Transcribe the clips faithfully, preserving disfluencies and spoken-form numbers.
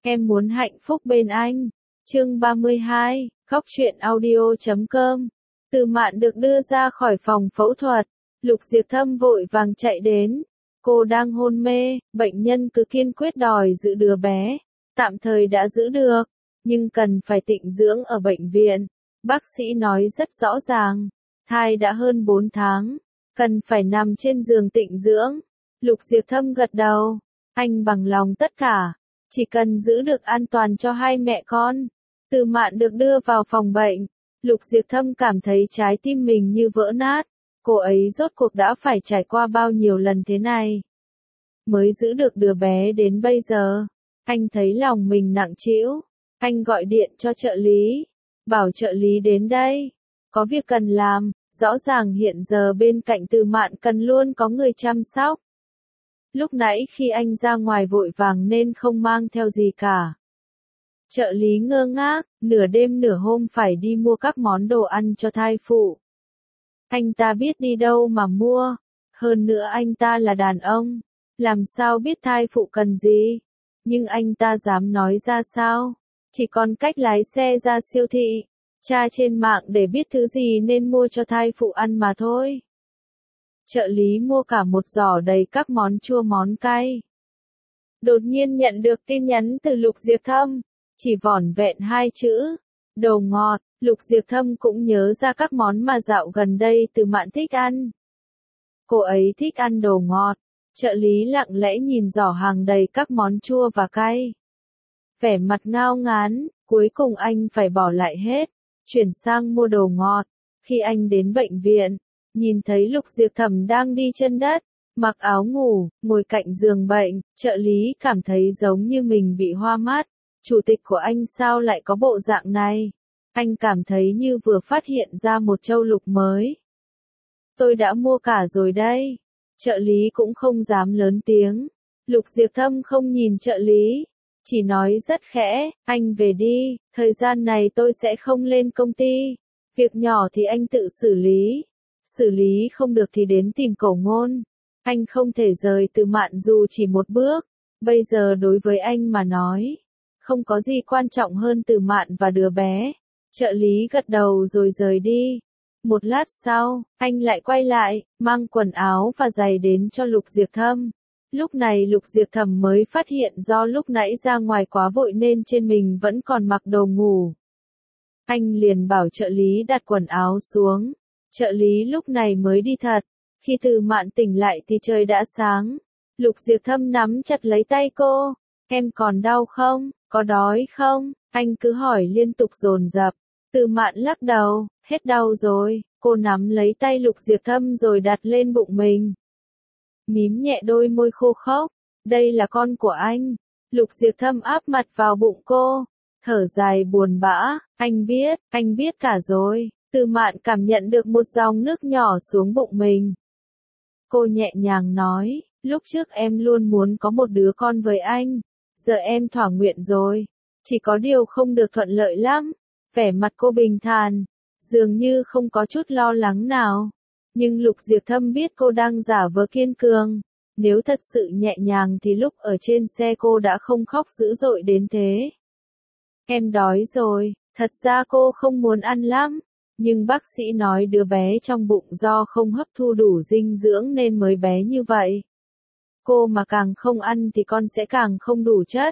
Em muốn hạnh phúc bên anh. Chương ba mươi hai, khóc chuyện audio chấm com. Từ Mạn được đưa ra khỏi phòng phẫu thuật, Lục Diệp Thâm vội vàng chạy đến. Cô đang hôn mê, bệnh nhân cứ kiên quyết đòi giữ đứa bé. Tạm thời đã giữ được, nhưng cần phải tịnh dưỡng ở bệnh viện. Bác sĩ nói rất rõ ràng, thai đã hơn bốn tháng, cần phải nằm trên giường tịnh dưỡng. Lục Diệp Thâm gật đầu, anh bằng lòng tất cả, chỉ cần giữ được an toàn cho hai mẹ con. Từ Mạn được đưa vào phòng bệnh, Lục Diệp Thâm cảm thấy trái tim mình như vỡ nát. Cô ấy rốt cuộc đã phải trải qua bao nhiêu lần thế này, mới giữ được đứa bé đến bây giờ. Anh thấy lòng mình nặng trĩu. Anh gọi điện cho trợ lý, bảo trợ lý đến đây, có việc cần làm. Rõ ràng hiện giờ bên cạnh Từ Mạn cần luôn có người chăm sóc. Lúc nãy khi anh ra ngoài vội vàng nên không mang theo gì cả. Trợ lý ngơ ngác, nửa đêm nửa hôm phải đi mua các món đồ ăn cho thai phụ. Anh ta biết đi đâu mà mua, hơn nữa anh ta là đàn ông, làm sao biết thai phụ cần gì, nhưng anh ta dám nói ra sao, chỉ còn cách lái xe ra siêu thị, tra trên mạng để biết thứ gì nên mua cho thai phụ ăn mà thôi. Trợ lý mua cả một giỏ đầy các món chua món cay. Đột nhiên nhận được tin nhắn từ Lục Diệp Thâm, chỉ vỏn vẹn hai chữ, đồ ngọt. Lục Diệp Thâm cũng nhớ ra các món mà dạo gần đây Từ Mạn thích ăn. Cô ấy thích ăn đồ ngọt. Trợ lý lặng lẽ nhìn giỏ hàng đầy các món chua và cay. Vẻ mặt ngao ngán, cuối cùng anh phải bỏ lại hết, chuyển sang mua đồ ngọt. Khi anh đến bệnh viện, nhìn thấy Lục Diệp Thâm đang đi chân đất, mặc áo ngủ, ngồi cạnh giường bệnh, trợ lý cảm thấy giống như mình bị hoa mắt. Chủ tịch của anh sao lại có bộ dạng này? Anh cảm thấy như vừa phát hiện ra một châu lục mới. Tôi đã mua cả rồi đây. Trợ lý cũng không dám lớn tiếng. Lục Diệp Thâm không nhìn trợ lý, chỉ nói rất khẽ, anh về đi, thời gian này tôi sẽ không lên công ty. Việc nhỏ thì anh tự xử lý. Xử lý không được thì đến tìm Cổ Ngôn. Anh không thể rời Từ Mạn dù chỉ một bước. Bây giờ đối với anh mà nói, không có gì quan trọng hơn Từ Mạn và đứa bé. Trợ lý gật đầu rồi rời đi. Một lát sau, anh lại quay lại, mang quần áo và giày đến cho Lục Diệp Thâm. Lúc này Lục Diệp Thâm mới phát hiện do lúc nãy ra ngoài quá vội nên trên mình vẫn còn mặc đồ ngủ. Anh liền bảo trợ lý đặt quần áo xuống. Trợ lý lúc này mới đi thật. Khi Từ Mạn tỉnh lại thì trời đã sáng. Lục Diệp Thâm nắm chặt lấy tay cô. Em còn đau không? Có đói không? Anh cứ hỏi liên tục dồn dập. Từ Mạn lắc đầu, hết đau rồi. Cô nắm lấy tay Lục Diệp Thâm rồi đặt lên bụng mình. Mím nhẹ đôi môi khô khốc. Đây là con của anh. Lục Diệp Thâm áp mặt vào bụng cô. Thở dài buồn bã. Anh biết, anh biết cả rồi. Từ Mạn cảm nhận được một dòng nước nhỏ xuống bụng mình. Cô nhẹ nhàng nói, lúc trước em luôn muốn có một đứa con với anh. Giờ em thỏa nguyện rồi. Chỉ có điều không được thuận lợi lắm. Vẻ mặt cô bình thản, dường như không có chút lo lắng nào. Nhưng Lục Diệp Thâm biết cô đang giả vờ kiên cường. Nếu thật sự nhẹ nhàng thì lúc ở trên xe cô đã không khóc dữ dội đến thế. Em đói rồi, thật ra cô không muốn ăn lắm. Nhưng bác sĩ nói đứa bé trong bụng do không hấp thu đủ dinh dưỡng nên mới bé như vậy. Cô mà càng không ăn thì con sẽ càng không đủ chất.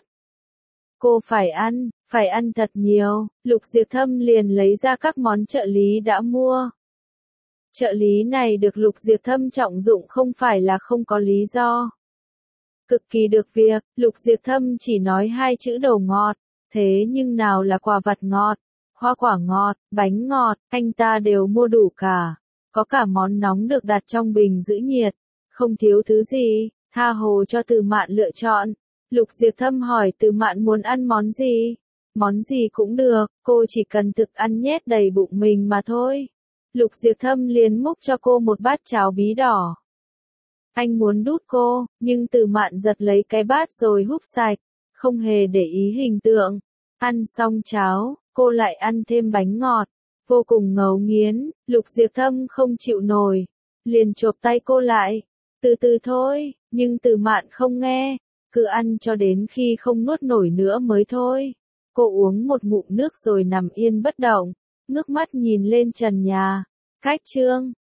Cô phải ăn, phải ăn thật nhiều. Lục Diệp Thâm liền lấy ra các món trợ lý đã mua. Trợ lý này được Lục Diệp Thâm trọng dụng không phải là không có lý do. Cực kỳ được việc, Lục Diệp Thâm chỉ nói hai chữ đồ ngọt. Thế nhưng nào là quả vặt ngọt, hoa quả ngọt, bánh ngọt, anh ta đều mua đủ cả. Có cả món nóng được đặt trong bình giữ nhiệt. Không thiếu thứ gì, tha hồ cho Từ Mạn lựa chọn. Lục Diệp Thâm hỏi Từ Mạn muốn ăn món gì? Món gì cũng được, cô chỉ cần thực ăn nhét đầy bụng mình mà thôi. Lục Diệp Thâm liền múc cho cô một bát cháo bí đỏ. Anh muốn đút cô, nhưng Từ Mạn giật lấy cái bát rồi húp sạch, không hề để ý hình tượng. Ăn xong cháo, cô lại ăn thêm bánh ngọt, vô cùng ngấu nghiến. Lục Diệp Thâm không chịu nổi, liền chộp tay cô lại. Từ từ thôi, nhưng Từ Mạn không nghe. cứ ăn cho đến khi không nuốt nổi nữa mới thôi. Cô uống một ngụm nước rồi nằm yên bất động, ngước mắt nhìn lên trần nhà. Cách trương.